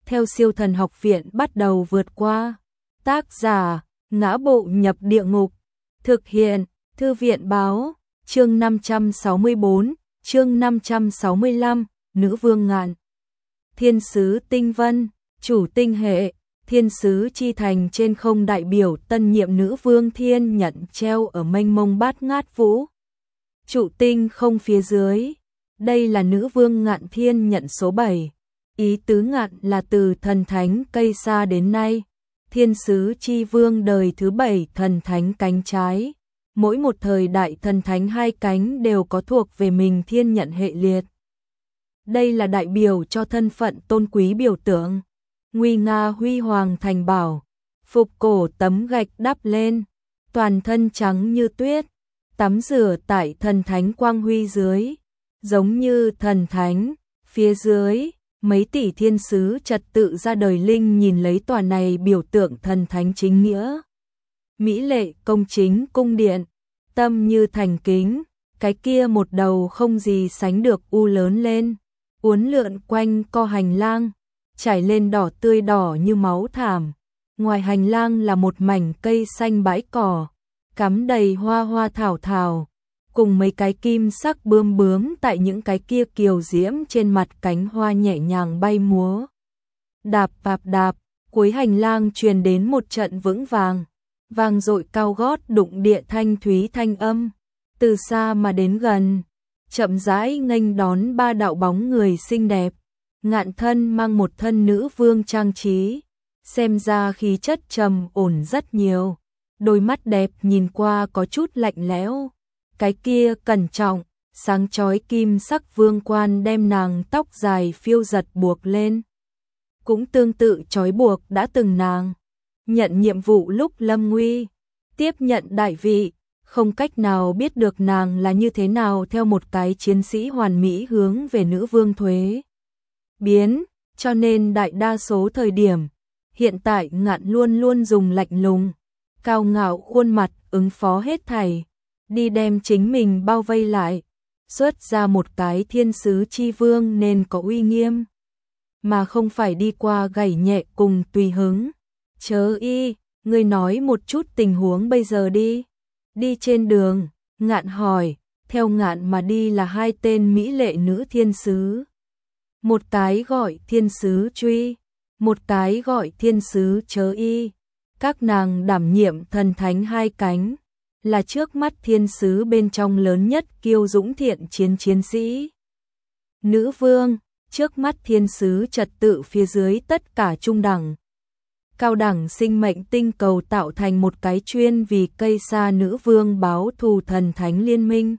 theo Siêu Thần Học Viện bắt đầu vượt qua. Tác giả: Ngã Bộ Nhập Địa Ngục. Thực hiện: Thư viện báo. Chương 564, chương 565, Nữ Vương Ngạn. Thiên sứ tinh vân, chủ tinh hệ, thiên sứ chi thành trên không đại biểu tân nhiệm nữ vương thiên nhận treo ở mênh mông bát ngát vũ. Trụ tinh không phía dưới. Đây là nữ vương ngạn thiên nhận số 7. Ý tứ ngạn là từ thần thánh cây sa đến nay. Thiên sứ chi vương đời thứ 7 thần thánh cánh trái. Mỗi một thời đại thần thánh hai cánh đều có thuộc về mình thiên nhận hệ liệt. Đây là đại biểu cho thân phận tôn quý biểu tượng. Nguy nga huy hoàng thành bảo, phục cổ tấm gạch đắp lên, toàn thân trắng như tuyết, tắm rửa tại thần thánh quang huy dưới, giống như thần thánh. Phía dưới, mấy tỷ thiên sứ trật tự ra đời linh nhìn lấy tòa này biểu tượng thần thánh chính nghĩa. Mỹ lệ công chính cung điện, tâm như thành kính, cái kia một đầu không gì sánh được u lớn lên, uốn lượn quanh co hành lang, trải lên đỏ tươi đỏ như máu thảm. Ngoài hành lang là một mảnh cây xanh bãi cỏ, cắm đầy hoa hoa thảo thảo, cùng mấy cái kim sắc bướm bướm tại những cái kia kiều diễm trên mặt cánh hoa nhẹ nhàng bay múa. Đạp đạp đạp, cuối hành lang truyền đến một trận vững vang dội cao gót đụng địa thanh thúy thanh âm, từ xa mà đến gần, chậm rãi nghênh đón ba đạo bóng người xinh đẹp. Ngạn thân mang một thân nữ vương trang trí, xem ra khí chất trầm ổn rất nhiều, đôi mắt đẹp nhìn qua có chút lạnh lẽo, cái kia cẩn trọng, sáng chói kim sắc vương quan đem nàng tóc dài phiêu giật buộc lên, cũng tương tự trói buộc đã từng nàng nhận nhiệm vụ lúc lâm nguy, tiếp nhận đại vị, không cách nào biết được nàng là như thế nào theo một cái chiến sĩ hoàn mỹ hướng về nữ vương thuế biến, cho nên đại đa số thời điểm, hiện tại Ngạn luôn luôn dùng lạnh lùng, cao ngạo khuôn mặt ứng phó hết thảy, đi đem chính mình bao vây lại, xuất ra một cái thiên sứ chi vương nên có uy nghiêm, mà không phải đi qua gảy nhẹ cùng tùy hứng. Chớ y, ngươi nói một chút tình huống bây giờ đi. Đi trên đường, Ngạn hỏi, theo Ngạn mà đi là hai tên mỹ lệ nữ thiên sứ. Một cái gọi thiên sứ Truy, một cái gọi thiên sứ Chớ y. Các nàng đảm nhiệm thần thánh hai cánh, là trước mắt thiên sứ bên trong lớn nhất kiêu dũng thiện chiến sĩ. Nữ vương, trước mắt thiên sứ trật tự phía dưới tất cả trung đẳng. Cao đẳng sinh mệnh tinh cầu tạo thành một cái chuyên vì cây sa nữ vương báo thù thần thánh liên minh.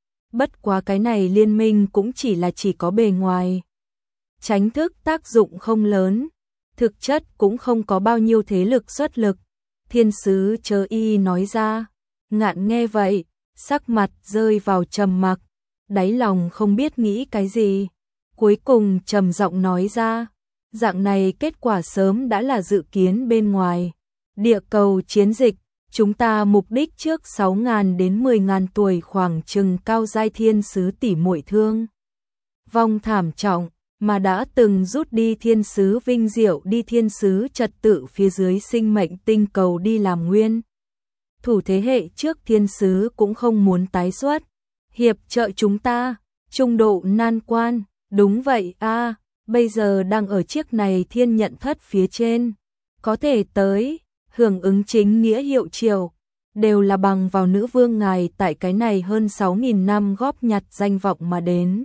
Bất quá cái này liên minh cũng chỉ có bề ngoài. Tránh thức tác dụng không lớn, thực chất cũng không có bao nhiêu thế lực xuất lực. Thiên sứ Chớ y nói ra. Ngạn nghe vậy, sắc mặt rơi vào trầm mặc, đáy lòng không biết nghĩ cái gì. Cuối cùng trầm giọng nói ra. Dạng này kết quả sớm đã là dự kiến bên ngoài. Địa cầu chiến dịch, chúng ta mục đích trước 6.000 đến 10.000 tuổi khoảng chừng cao giai thiên sứ tỷ muội thương vong thảm trọng, mà đã từng rút đi thiên sứ vinh diệu đi thiên sứ trật tự phía dưới sinh mệnh tinh cầu đi làm nguyên. Thủ thế hệ trước thiên sứ cũng không muốn tái xuất, hiệp trợ chúng ta, trung độ nan quan, đúng vậy a. Bây giờ đang ở chiếc này thiên nhận thất phía trên, có thể tới, hưởng ứng chính nghĩa hiệu triệu, đều là bằng vào nữ vương ngài tại cái này hơn 6.000 năm góp nhặt danh vọng mà đến.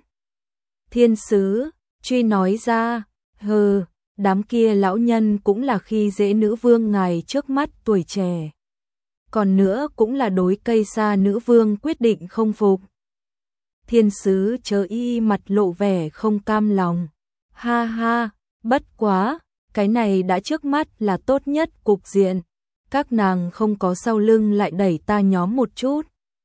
Thiên sứ, Truy nói ra, hừ, đám kia lão nhân cũng là khi dễ nữ vương ngài trước mắt tuổi trẻ. Còn nữa cũng là đối cây sa nữ vương quyết định không phục. Thiên sứ Chớ y mặt lộ vẻ không cam lòng. Ha ha, bất quá, cái này đã trước mắt là tốt nhất cục diện. Các nàng không có sau lưng lại đẩy ta nhóm một chút.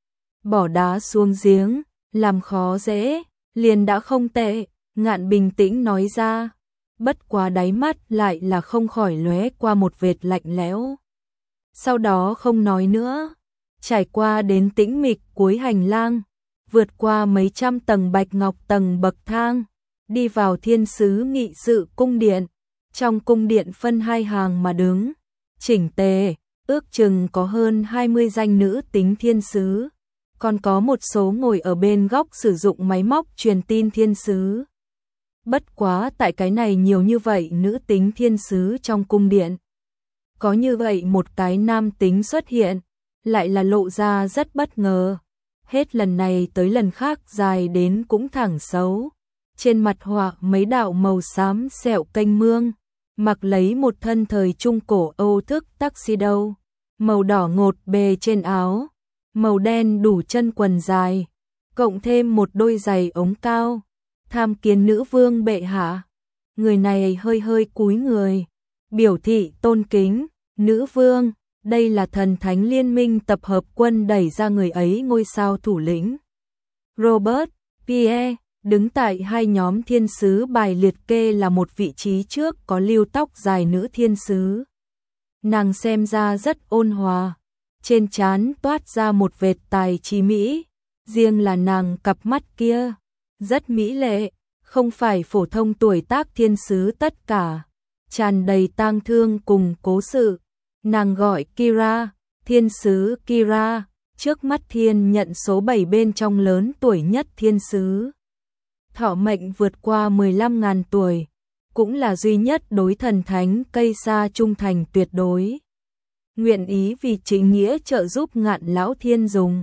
Bỏ đá xuống giếng, làm khó dễ, liền đã không tệ, Ngạn bình tĩnh nói ra. Bất quá đáy mắt lại là không khỏi lóe qua một vệt lạnh lẽo. Sau đó không nói nữa, trải qua đến tĩnh mịch cuối hành lang, vượt qua mấy trăm tầng bạch ngọc tầng bậc thang, đi vào thiên sứ nghị sự cung điện, Trong cung điện phân hai hàng mà đứng, chỉnh tề, ước chừng có hơn 20 danh nữ tính thiên sứ, còn có một số ngồi ở bên góc sử dụng máy móc truyền tin thiên sứ. Bất quá tại cái này nhiều như vậy nữ tính thiên sứ trong cung điện. Có như vậy một cái nam tính xuất hiện, lại là lộ ra rất bất ngờ. Hết lần này tới lần khác dài đến cũng thẳng xấu. Trên mặt họa mấy đạo màu xám sẹo kênh mương, mặc lấy một thân thời trung cổ Âu thức tuxedo, màu đỏ ngột bề trên áo, màu đen đủ chân quần dài, cộng thêm một đôi giày ống cao. Tham kiến nữ vương bệ hạ. Người này hơi hơi cúi người, biểu thị tôn kính. Nữ vương, đây là thần thánh liên minh tập hợp quân đẩy ra người ấy ngôi sao thủ lĩnh. Robert, Pierre, đứng tại hai nhóm thiên sứ bài liệt kê là một vị trí trước có lưu tóc dài nữ thiên sứ. Nàng xem ra rất ôn hòa, trên trán toát ra một vệt tài trí mỹ, riêng là nàng cặp mắt kia, rất mỹ lệ, không phải phổ thông tuổi tác thiên sứ tất cả, tràn đầy tang thương cùng cố sự. Nàng gọi Kira, thiên sứ Kira, trước mắt thiên nhận số 7 bên trong lớn tuổi nhất thiên sứ. Thọ mệnh vượt qua 15.000 tuổi, cũng là duy nhất đối thần thánh cây sa trung thành tuyệt đối. Nguyện ý vì chính nghĩa trợ giúp Ngạn lão thiên dùng.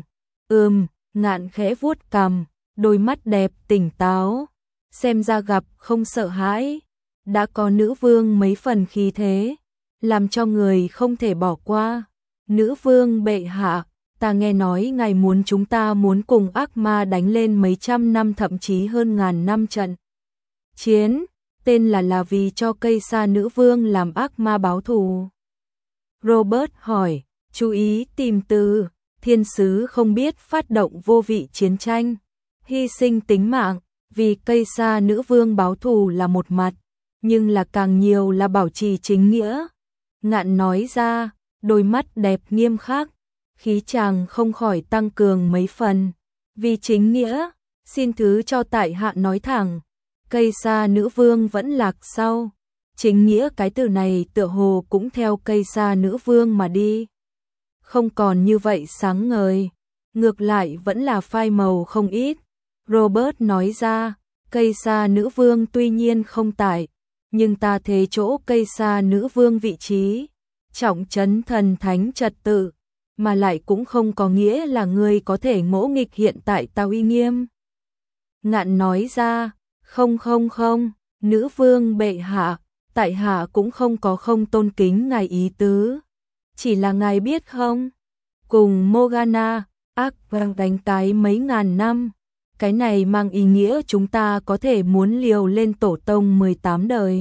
Ngạn khẽ vuốt cằm, đôi mắt đẹp tỉnh táo, xem ra gặp không sợ hãi, đã có nữ vương mấy phần khí thế, làm cho người không thể bỏ qua. Nữ vương bệ hạ, ta nghe nói ngài muốn chúng ta muốn cùng ác ma đánh lên mấy trăm năm thậm chí hơn ngàn năm trận chiến, tên là vì cho cây sa nữ vương làm ác ma báo thù. Robert hỏi, chú ý tìm từ, thiên sứ không biết phát động vô vị chiến tranh, hy sinh tính mạng, vì cây sa nữ vương báo thù là một mặt, nhưng là càng nhiều là bảo trì chính nghĩa. Ngạn nói ra, đôi mắt đẹp nghiêm khắc, khí chàng không khỏi tăng cường mấy phần. Vì chính nghĩa, xin thứ cho tại hạ nói thẳng, cây sa nữ vương vẫn lạc sau. Chính nghĩa cái từ này tựa hồ cũng theo cây sa nữ vương mà đi. Không còn như vậy sáng ngời, ngược lại vẫn là phai màu không ít. Robert nói ra, cây sa nữ vương tuy nhiên không tại, nhưng ta thế chỗ cây sa nữ vương vị trí, trọng trấn thần thánh trật tự, mà lại cũng không có nghĩa là người có thể ngỗ nghịch hiện tại ta uy nghiêm. Ngạn nói ra, không, nữ vương bệ hạ, tại hạ cũng không có không tôn kính ngài ý tứ. Chỉ là ngài biết không, cùng Morgana, ác vang đánh cái mấy ngàn năm, cái này mang ý nghĩa chúng ta có thể muốn liều lên tổ tông 18 đời.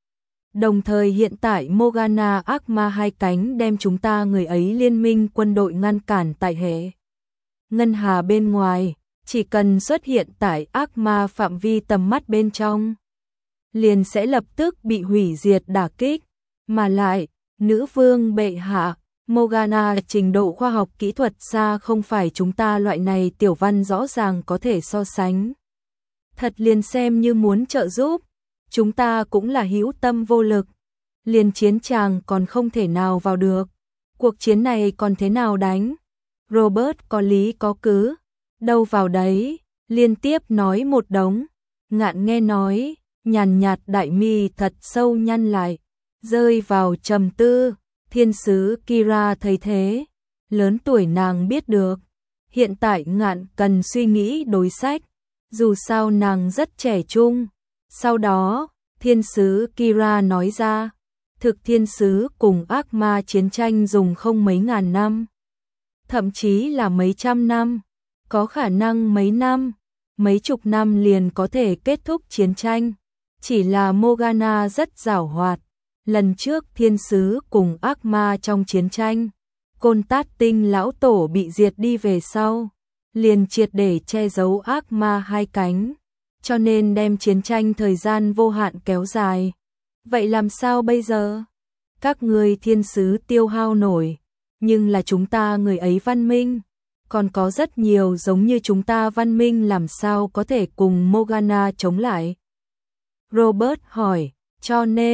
Đồng thời hiện tại Morgana ác ma hai cánh đem chúng ta người ấy liên minh quân đội ngăn cản tại hệ ngân hà bên ngoài, chỉ cần xuất hiện tại ác ma phạm vi tầm mắt bên trong, liền sẽ lập tức bị hủy diệt đả kích. Mà lại, nữ vương bệ hạ, Morgana trình độ khoa học kỹ thuật xa không phải chúng ta loại này tiểu văn rõ ràng có thể so sánh. Thật liền xem như muốn trợ giúp, chúng ta cũng là hữu tâm vô lực, liền chiến tràng còn không thể nào vào được, cuộc chiến này còn thế nào đánh? Robert có lý có cứ, đâu vào đấy, liên tiếp nói một đống. Ngạn nghe nói, nhàn nhạt đại mi thật sâu nhăn lại, rơi vào trầm tư. Thiên sứ Kira thấy thế, lớn tuổi nàng biết được, hiện tại Ngạn cần suy nghĩ đối sách, dù sao nàng rất trẻ trung. Sau đó, thiên sứ Kira nói ra, thực thiên sứ cùng ác ma chiến tranh dùng không mấy ngàn năm, thậm chí là mấy trăm năm, có khả năng mấy năm, mấy chục năm liền có thể kết thúc chiến tranh. Chỉ là Morgana rất giàu hoạt. Lần trước thiên sứ cùng ác ma trong chiến tranh, Côn Tát Tinh lão tổ bị diệt đi về sau, liền triệt để che giấu ác ma hai cánh, cho nên đem chiến tranh thời gian vô hạn kéo dài. Vậy làm sao bây giờ? Các người thiên sứ tiêu hao nổi, nhưng là chúng ta người ấy văn minh, còn có rất nhiều giống như chúng ta văn minh làm sao có thể cùng Morgana chống lại? Robert hỏi, cho nên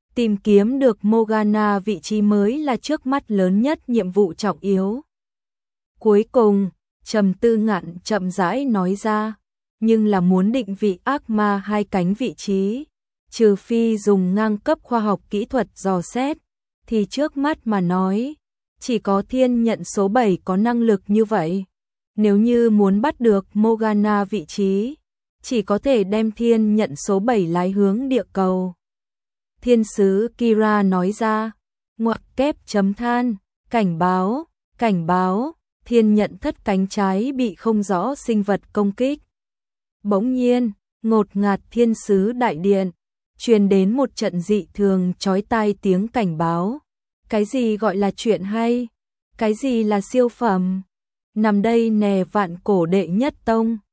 Tìm kiếm được Morgana vị trí mới là trước mắt lớn nhất nhiệm vụ trọng yếu. Cuối cùng, Trầm Tư Ngạn chậm rãi nói ra, nhưng là muốn định vị ác ma hai cánh vị trí, trừ phi dùng ngang cấp khoa học kỹ thuật dò xét, thì trước mắt mà nói, chỉ có thiên nhận số 7 có năng lực như vậy. Nếu như muốn bắt được Morgana vị trí, chỉ có thể đem thiên nhận số 7 lái hướng địa cầu. Thiên sứ Kira nói ra, ngoặc kép chấm than, cảnh báo, thiên nhận thất cánh trái bị không rõ sinh vật công kích. Bỗng nhiên, ngột ngạt thiên sứ đại điện, truyền đến một trận dị thường chói tai tiếng cảnh báo. Cái gì gọi là chuyện hay? Cái gì là siêu phẩm? Nằm đây nè vạn cổ đệ nhất tông.